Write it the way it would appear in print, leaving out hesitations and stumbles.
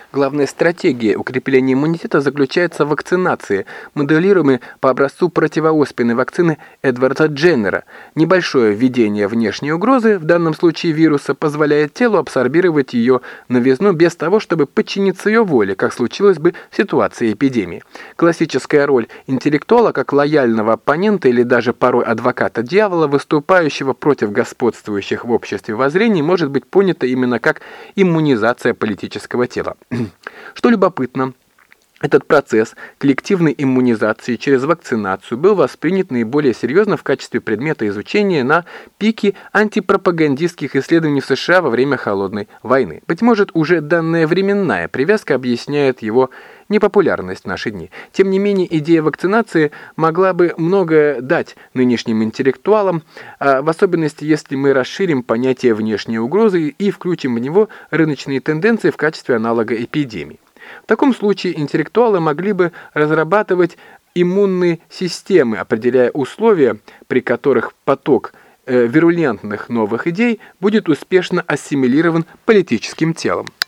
Главная стратегия укрепления иммунитета заключается в вакцинации, моделируемой по образцу противооспенной вакцины Эдварда Дженнера. Небольшое введение внешней угрозы, в данном случае вируса, позволяет телу абсорбировать ее новизну без того, чтобы подчиниться ее воле, как случилось бы в ситуации эпидемии. Классическая роль интеллектуала как лояльного оппонента или даже порой адвоката дьявола, выступающего против господствующих в обществе воззрений, может быть понята именно как иммунизация политического тела. Что любопытно, этот процесс коллективной иммунизации через вакцинацию был воспринят наиболее серьезно в качестве предмета изучения на пике антипропагандистских исследований в США во время Холодной войны. Быть может, уже данная временная привязка объясняет его непопулярность в наши дни. Тем не менее, идея вакцинации могла бы многое дать нынешним интеллектуалам, в особенности, если мы расширим понятие внешней угрозы и включим в него рыночные тенденции в качестве аналога эпидемии. В таком случае интеллектуалы могли бы разрабатывать иммунные системы, определяя условия, при которых поток вирулентных новых идей будет успешно ассимилирован политическим телом.